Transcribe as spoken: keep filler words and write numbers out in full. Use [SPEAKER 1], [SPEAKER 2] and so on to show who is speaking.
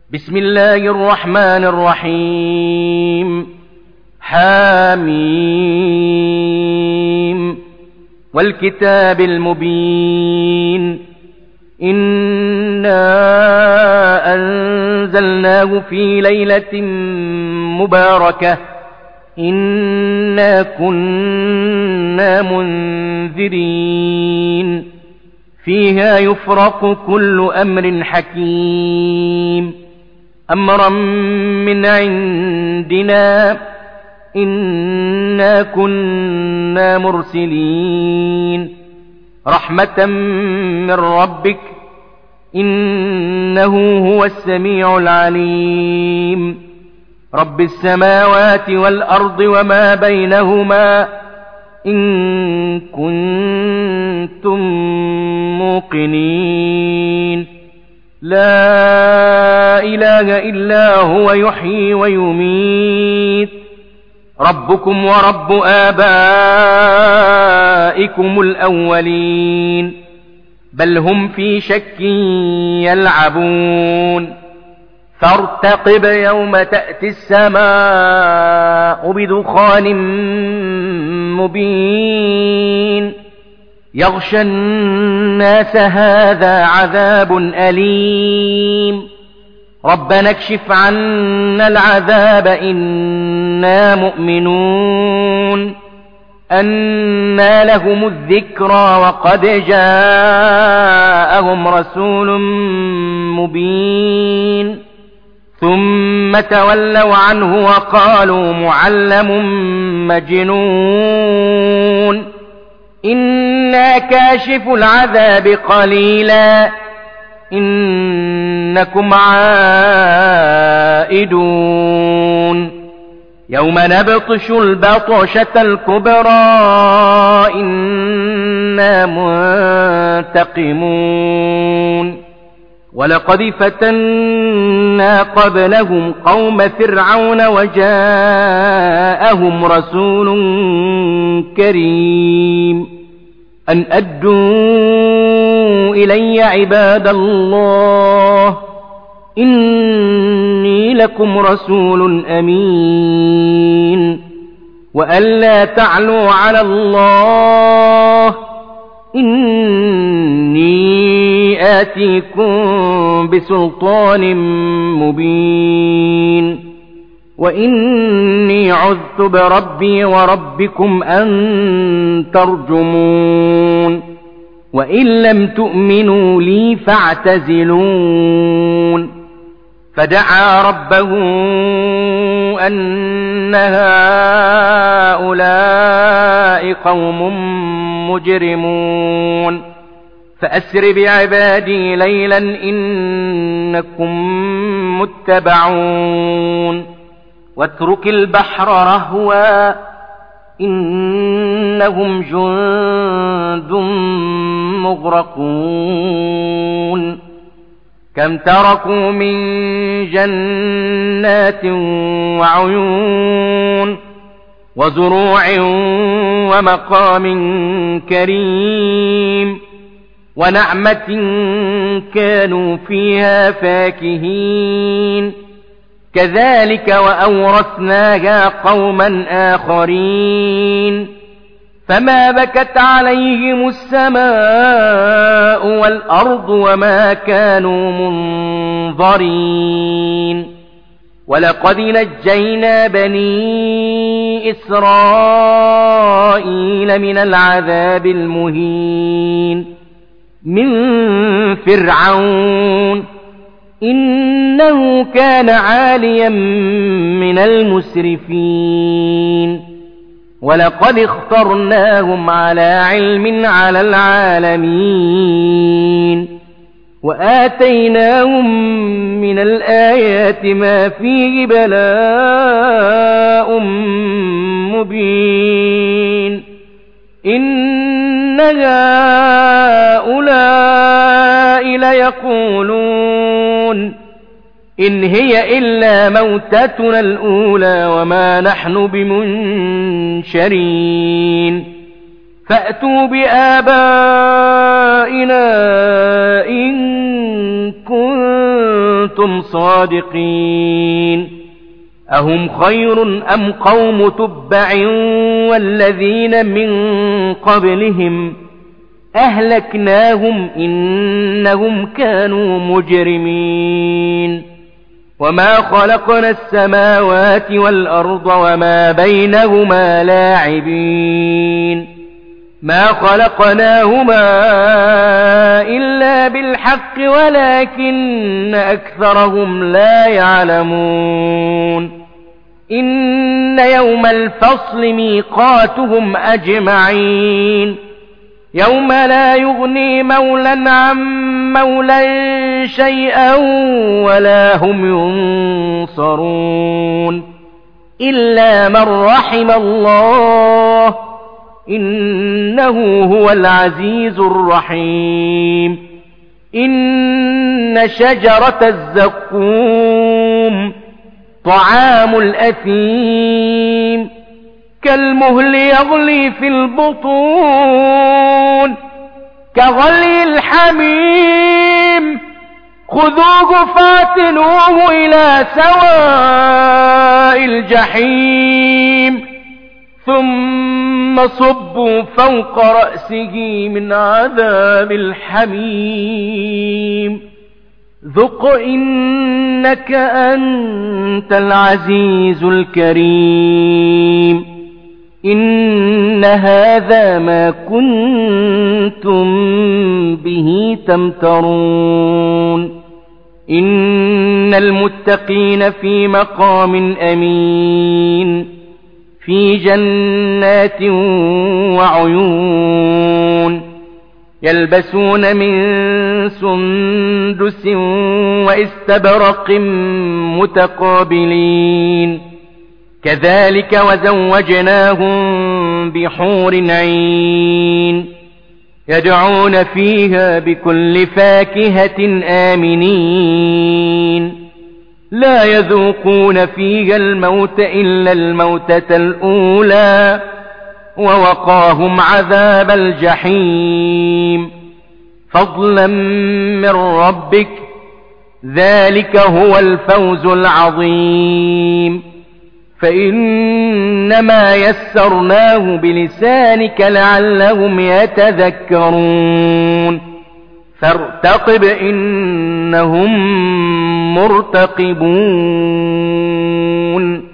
[SPEAKER 1] بسم الله الرحمن الرحيم. حاميم والكتاب المبين. إنا أنزلناه في ليلة مباركة إنا كنا منذرين فيها يفرق كل أمر حكيم أمرا من عندنا إنا كنا مرسلين رحمة من ربك إنه هو السميع العليم رب السماوات والأرض وما بينهما إن كنتم موقنين لا إله إلا هو يحيي ويميت ربكم ورب آبائكم الأولين بل هم في شك يلعبون فارتقب يوم تأتي السماء بدخان مبين يغشى الناس هذا عذاب أليم ربنا اكشف عنا العذاب إنا مؤمنون أنى لهم الذكرى وقد جاءهم رسول مبين ثم تولوا عنه وقالوا معلم مجنون إنا كاشف العذاب قليلا إنكم عائدون يوم نبطش البطشة الكبرى إنا منتقمون ولقد فتنا قبلهم قوم فرعون وجاءهم رسول كريم أن أدوا إلي عباد الله إني لكم رسول أمين وأن لا تعلوا على الله إني آتيكم بسلطان مبين وإني عذت بربي وربكم أن ترجمون وإن لم تؤمنوا لي فاعتزلون فدعا ربه أن هؤلاء قوم مجرمون فأسر بعبادي ليلا إنكم متبعون واترك البحر رهوا إنهم جند مغرقون كم تركوا من جنات وعيون وزروع ومقام كريم ونعمة كانوا فيها فاكهين كذلك وأورثناها قوما آخرين فما بكت عليهم السماء والأرض وما كانوا منظرين ولقد نجينا بني إسرائيل من العذاب المهين من فرعون إنه كان عاليا من المسرفين ولقد اخترناهم على علم على العالمين وآتيناهم من الآيات ما فيه بلاء مبين إن هؤلاء ليقولون إن هي إلا موتتنا الأولى وما نحن بمنشرين فأتوا بآبائنا إن كنتم صادقين أهم خير أم قوم تبع والذين من قبلهم أهلكناهم إنهم كانوا مجرمين وما خلقنا السماوات والأرض وما بينهما لاعبين ما خلقناهما إلا بالحق ولكن أكثرهم لا يعلمون إن يوم الفصل ميقاتهم أجمعين يوم لا يغني مولا عن مولا شيئا ولا هم ينصرون إلا من رحم الله إنه هو العزيز الرحيم إن شجرة الزقوم طعام الأثيم كالمهل يغلي في البطون كغلي الحميم خذوه فاتنوه إلى سواء الجحيم ثم صبوا فوق رأسه من عذاب الحميم ذق إنك أنت العزيز الكريم إن هذا ما كنتم به تمترون إن المتقين في مقام أمين في جنات وعيون يلبسون من سندس واستبرق متقابلين كذلك وزوجناهم بحور عين يدعون فيها بكل فاكهة آمنين لا يذوقون فيها الموت إلا الموتة الأولى ووقاهم عذاب الجحيم فضلا من ربك ذلك هو الفوز العظيم فإنما يسرناه بلسانك لعلهم يتذكرون فارتقب إنهم مرتقبون